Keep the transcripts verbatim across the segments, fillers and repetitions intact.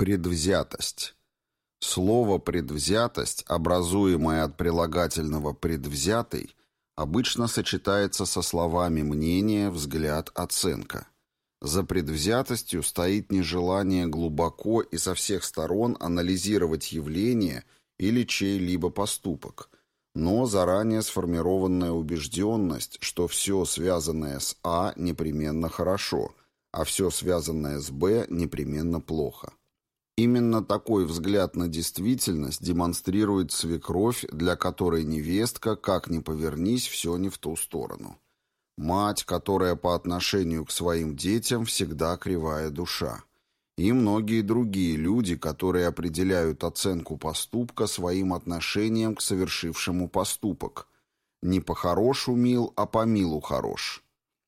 Предвзятость. Слово «предвзятость», образуемое от прилагательного «предвзятый», обычно сочетается со словами «мнение», «взгляд», «оценка». За предвзятостью стоит нежелание глубоко и со всех сторон анализировать явление или чей-либо поступок, но заранее сформированная убежденность, что все связанное с А непременно хорошо, а все связанное с Б непременно плохо. Именно такой взгляд на действительность демонстрирует свекровь, для которой невестка, как ни повернись, все не в ту сторону. Мать, которая по отношению к своим детям всегда кривая душа. И многие другие люди, которые определяют оценку поступка своим отношением к совершившему поступок. Не по-хорошу мил, а по милу хорош.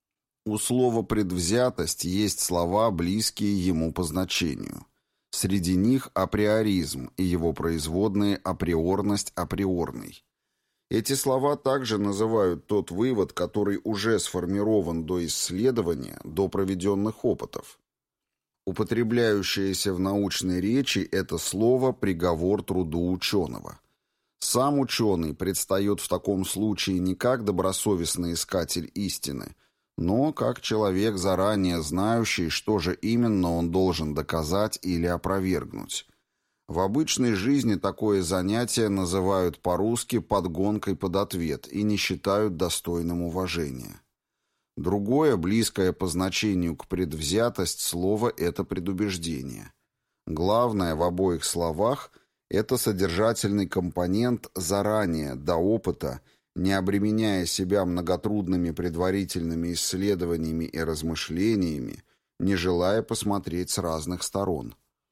У слова «предвзятость» есть слова, близкие ему по значению. Среди них априоризм и его производные априорность, априорный. Эти слова также называют тот вывод, который уже сформирован до исследования, до проведенных опытов. Употребляющееся в научной речи это слово «приговор труду ученого». Сам ученый предстает в таком случае не как добросовестный искатель истины, но как человек, заранее знающий, что же именно он должен доказать или опровергнуть. В обычной жизни такое занятие называют по-русски подгонкой под ответ и не считают достойным уважения. Другое, близкое по значению к предвзятость слово – это предубеждение. Главное в обоих словах – это содержательный компонент заранее, до опыта, не обременяя себя многотрудными предварительными исследованиями и размышлениями, не желая посмотреть с разных сторон.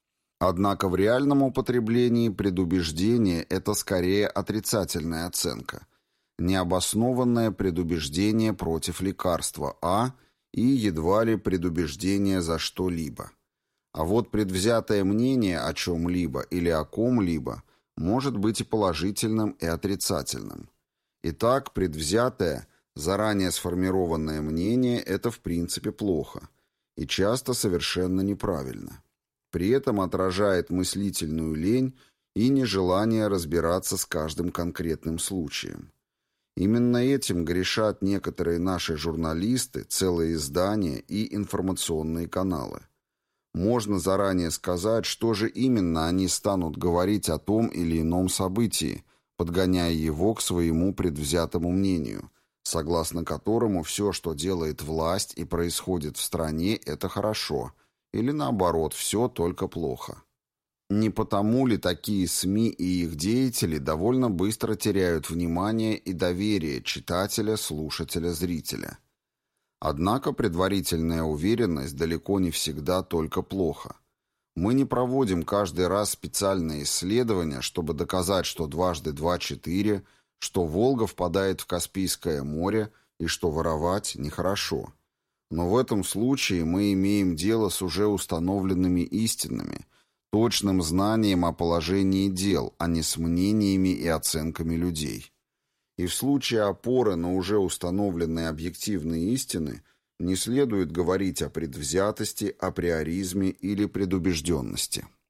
Однако в реальном употреблении предубеждение – это скорее отрицательная оценка, необоснованное предубеждение против лекарства А и едва ли предубеждение за что-либо. А вот предвзятое мнение о чем-либо или о ком-либо может быть и положительным, и отрицательным. Итак, предвзятое, заранее сформированное мнение – это в принципе плохо и часто совершенно неправильно. При этом отражает мыслительную лень и нежелание разбираться с каждым конкретным случаем. Именно этим грешат некоторые наши журналисты, целые издания и информационные каналы. Можно заранее сказать, что же именно они станут говорить о том или ином событии, подгоняя его к своему предвзятому мнению, согласно которому все, что делает власть и происходит в стране, это хорошо, или наоборот, все только плохо. Не потому ли такие СМИ и их деятели довольно быстро теряют внимание и доверие читателя, слушателя, зрителя? Однако предварительная уверенность далеко не всегда только плохо. Мы не проводим каждый раз специальные исследования, чтобы доказать, что дважды два – четыре, что Волга впадает в Каспийское море и что воровать нехорошо. Но в этом случае мы имеем дело с уже установленными истинами, точным знанием о положении дел, а не с мнениями и оценками людей. И в случае опоры на уже установленные объективные истины не следует говорить о предвзятости, априоризме или предубежденности.